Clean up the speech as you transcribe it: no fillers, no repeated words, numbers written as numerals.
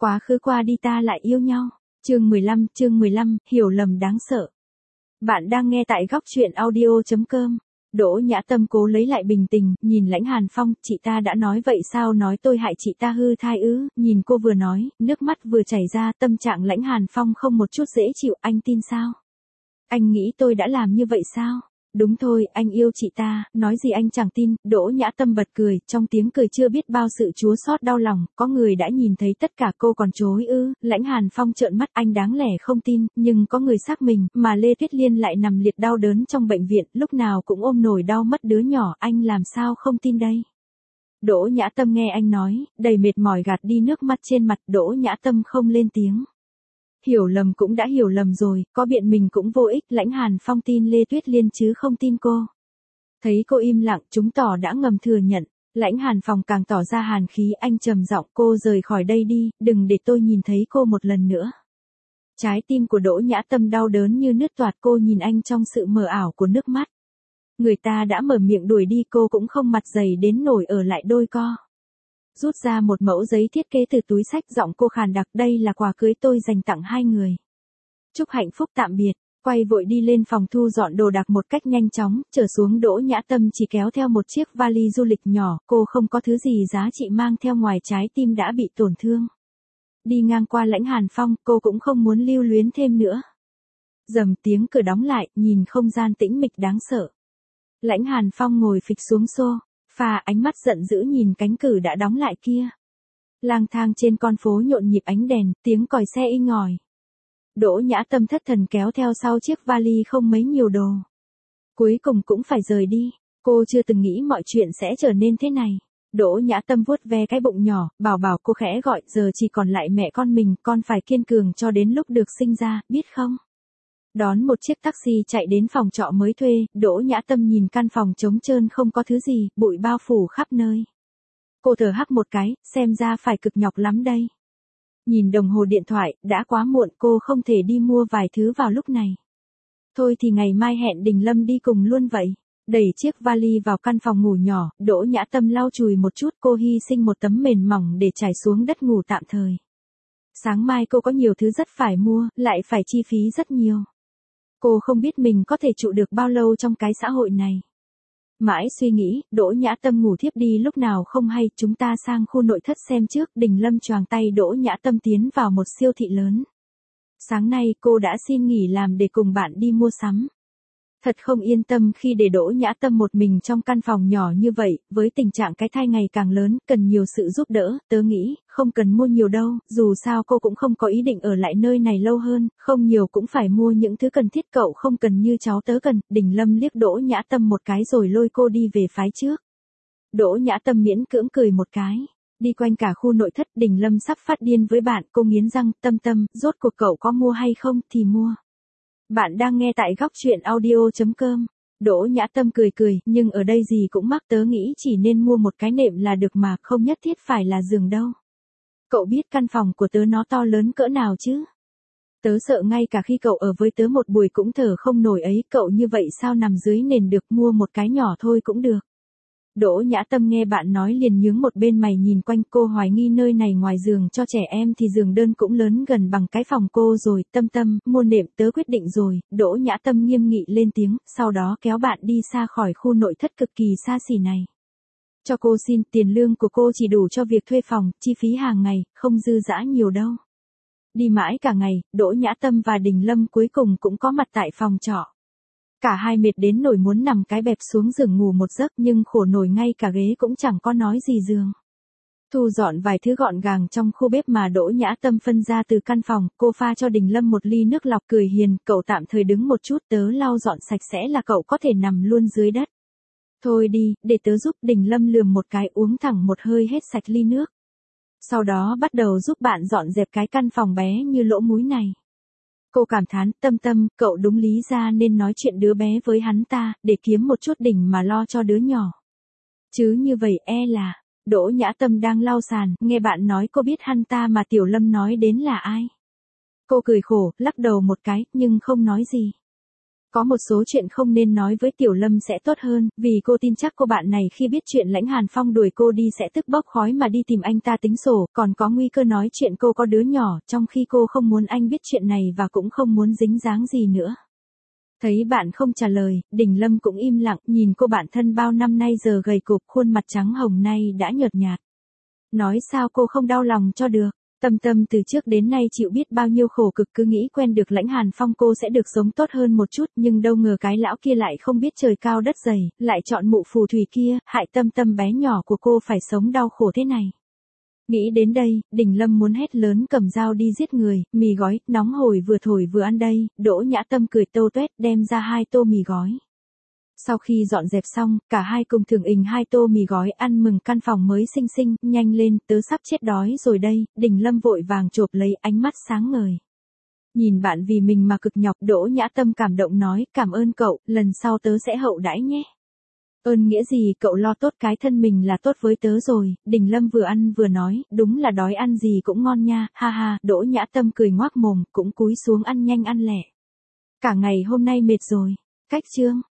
Quá khứ qua đi ta lại yêu nhau. Chương 15, hiểu lầm đáng sợ. Bạn đang nghe tại góc truyện audio.com. Đỗ Nhã Tâm cố lấy lại bình tĩnh, nhìn Lãnh Hàn Phong, chị ta đã nói vậy sao, nói tôi hại chị ta hư thai ư? Nhìn cô vừa nói, nước mắt vừa chảy ra, tâm trạng Lãnh Hàn Phong không một chút dễ chịu, anh tin sao? Anh nghĩ tôi đã làm như vậy sao? Đúng thôi, anh yêu chị ta, nói gì anh chẳng tin. Đỗ Nhã Tâm bật cười, trong tiếng cười chưa biết bao sự chua xót đau lòng, có người đã nhìn thấy tất cả cô còn chối ư? Lãnh Hàn Phong trợn mắt, anh đáng lẽ không tin, nhưng có người xác mình, mà Lê Tuyết Liên lại nằm liệt đau đớn trong bệnh viện, lúc nào cũng ôm nổi đau mất đứa nhỏ, anh làm sao không tin đây? Đỗ Nhã Tâm nghe anh nói, đầy mệt mỏi gạt đi nước mắt trên mặt. Đỗ Nhã Tâm không lên tiếng. Hiểu lầm cũng đã hiểu lầm rồi, có biện mình cũng vô ích. Lãnh Hàn Phong tin Lê Tuyết Liên chứ không tin cô. Thấy cô im lặng, chứng tỏ đã ngầm thừa nhận. Lãnh Hàn Phong càng tỏ ra hàn khí, anh trầm giọng, cô rời khỏi đây đi, đừng để tôi nhìn thấy cô một lần nữa. Trái tim của Đỗ Nhã Tâm đau đớn như nứt toạc, cô nhìn anh trong sự mờ ảo của nước mắt. Người ta đã mở miệng đuổi đi, cô cũng không mặt dày đến nổi ở lại đôi co. Rút ra một mẫu giấy thiết kế từ túi xách, giọng cô khàn đặc, đây là quà cưới tôi dành tặng hai người. Chúc hạnh phúc, tạm biệt. Quay vội đi lên phòng thu dọn đồ đạc một cách nhanh chóng, trở xuống Đỗ Nhã Tâm chỉ kéo theo một chiếc vali du lịch nhỏ, cô không có thứ gì giá trị mang theo ngoài trái tim đã bị tổn thương. Đi ngang qua Lãnh Hàn Phong, cô cũng không muốn lưu luyến thêm nữa. Dầm tiếng cửa đóng lại, nhìn không gian tĩnh mịch đáng sợ. Lãnh Hàn Phong ngồi phịch xuống sofa, ánh mắt giận dữ nhìn cánh cửa đã đóng lại kia. Lang thang trên con phố nhộn nhịp ánh đèn, tiếng còi xe inh ỏi. Đỗ Nhã Tâm thất thần kéo theo sau chiếc vali không mấy nhiều đồ. Cuối cùng cũng phải rời đi. Cô chưa từng nghĩ mọi chuyện sẽ trở nên thế này. Đỗ Nhã Tâm vuốt ve cái bụng nhỏ, bảo cô khẽ gọi, giờ chỉ còn lại mẹ con mình, con phải kiên cường cho đến lúc được sinh ra, biết không? Đón một chiếc taxi chạy đến phòng trọ mới thuê, Đỗ Nhã Tâm nhìn căn phòng trống trơn không có thứ gì, bụi bao phủ khắp nơi. Cô thở hắt một cái, xem ra phải cực nhọc lắm đây. Nhìn đồng hồ điện thoại, đã quá muộn, cô không thể đi mua vài thứ vào lúc này. Thôi thì ngày mai hẹn Đình Lâm đi cùng luôn vậy. Đẩy chiếc vali vào căn phòng ngủ nhỏ, Đỗ Nhã Tâm lau chùi một chút, cô hy sinh một tấm mền mỏng để trải xuống đất ngủ tạm thời. Sáng mai cô có nhiều thứ rất phải mua, lại phải chi phí rất nhiều. Cô không biết mình có thể trụ được bao lâu trong cái xã hội này. Mãi suy nghĩ, Đỗ Nhã Tâm ngủ thiếp đi lúc nào không hay. Chúng ta sang khu nội thất xem trước. Đình Lâm choàng tay Đỗ Nhã Tâm tiến vào một siêu thị lớn. Sáng nay cô đã xin nghỉ làm để cùng bạn đi mua sắm. Thật không yên tâm khi để Đỗ Nhã Tâm một mình trong căn phòng nhỏ như vậy, với tình trạng cái thai ngày càng lớn, cần nhiều sự giúp đỡ. Tớ nghĩ, không cần mua nhiều đâu, dù sao cô cũng không có ý định ở lại nơi này lâu hơn, không nhiều cũng phải mua những thứ cần thiết, cậu không cần như cháu tớ cần. Đình Lâm liếc Đỗ Nhã Tâm một cái rồi lôi cô đi về phái trước. Đỗ Nhã Tâm miễn cưỡng cười một cái. Đi quanh cả khu nội thất, Đình Lâm sắp phát điên với bạn, cô nghiến răng, Tâm, rốt cuộc cậu có mua hay không thì mua. Bạn đang nghe tại góc truyện audio.com. Đỗ Nhã Tâm cười, nhưng ở đây gì cũng mắc, tớ nghĩ chỉ nên mua một cái nệm là được mà, không nhất thiết phải là giường đâu. Cậu biết căn phòng của tớ nó to lớn cỡ nào chứ? Tớ sợ ngay cả khi cậu ở với tớ một buổi cũng thở không nổi ấy, cậu như vậy sao nằm dưới nền được, mua một cái nhỏ thôi cũng được. Đỗ Nhã Tâm nghe bạn nói liền nhướng một bên mày nhìn quanh, cô hoài nghi nơi này ngoài giường cho trẻ em thì giường đơn cũng lớn gần bằng cái phòng cô rồi. Tâm, mua nệm, tớ quyết định rồi. Đỗ Nhã Tâm nghiêm nghị lên tiếng, sau đó kéo bạn đi xa khỏi khu nội thất cực kỳ xa xỉ này. Cho cô xin, tiền lương của cô chỉ đủ cho việc thuê phòng, chi phí hàng ngày, không dư dả nhiều đâu. Đi mãi cả ngày, Đỗ Nhã Tâm và Đình Lâm cuối cùng cũng có mặt tại phòng trọ. Cả hai mệt đến nỗi muốn nằm cái bẹp xuống giường ngủ một giấc, nhưng khổ nổi ngay cả ghế cũng chẳng có nói gì giường. Thu dọn vài thứ gọn gàng trong khu bếp mà Đỗ Nhã Tâm phân ra từ căn phòng, cô pha cho Đình Lâm một ly nước lọc, cười hiền, cậu tạm thời đứng một chút, tớ lau dọn sạch sẽ là cậu có thể nằm luôn dưới đất. Thôi đi, để tớ giúp. Đình Lâm lườm một cái, uống thẳng một hơi hết sạch ly nước. Sau đó bắt đầu giúp bạn dọn dẹp cái căn phòng bé như lỗ múi này. Cô cảm thán, Tâm, cậu đúng lý ra nên nói chuyện đứa bé với hắn ta, để kiếm một chút đỉnh mà lo cho đứa nhỏ. Chứ như vậy là, Đỗ Nhã Tâm đang lau sàn, nghe bạn nói cô biết hắn ta mà Tiểu Lâm nói đến là ai. Cô cười khổ, lắc đầu một cái, nhưng không nói gì. Có một số chuyện không nên nói với Tiểu Lâm sẽ tốt hơn, vì cô tin chắc cô bạn này khi biết chuyện Lãnh Hàn Phong đuổi cô đi sẽ tức bốc khói mà đi tìm anh ta tính sổ, còn có nguy cơ nói chuyện cô có đứa nhỏ, trong khi cô không muốn anh biết chuyện này và cũng không muốn dính dáng gì nữa. Thấy bạn không trả lời, Đình Lâm cũng im lặng, nhìn cô bạn thân bao năm nay giờ gầy cục, khuôn mặt trắng hồng nay đã nhợt nhạt. Nói sao cô không đau lòng cho được. Tâm Tâm từ trước đến nay chịu biết bao nhiêu khổ cực, cứ nghĩ quen được Lãnh Hàn Phong cô sẽ được sống tốt hơn một chút, nhưng đâu ngờ cái lão kia lại không biết trời cao đất dày, lại chọn mụ phù thủy kia, hại Tâm Tâm bé nhỏ của cô phải sống đau khổ thế này. Nghĩ đến đây, Đình Lâm muốn hét lớn cầm dao đi giết người, mì gói, nóng hổi vừa thổi vừa ăn đây, Đỗ Nhã Tâm cười tâu tuét đem ra 2 tô mì gói. Sau khi dọn dẹp xong, cả hai cùng thưởng ình 2 tô mì gói ăn mừng căn phòng mới xinh xinh, nhanh lên, tớ sắp chết đói rồi đây, Đình Lâm vội vàng chộp lấy, ánh mắt sáng ngời. Nhìn bạn vì mình mà cực nhọc, Đỗ Nhã Tâm cảm động nói, cảm ơn cậu, lần sau tớ sẽ hậu đãi nhé. Ơn nghĩa gì, cậu lo tốt cái thân mình là tốt với tớ rồi, Đình Lâm vừa ăn vừa nói, đúng là đói ăn gì cũng ngon nha, ha ha, Đỗ Nhã Tâm cười ngoác mồm, cũng cúi xuống ăn nhanh ăn lẹ. Cả ngày hôm nay mệt rồi. Cách chương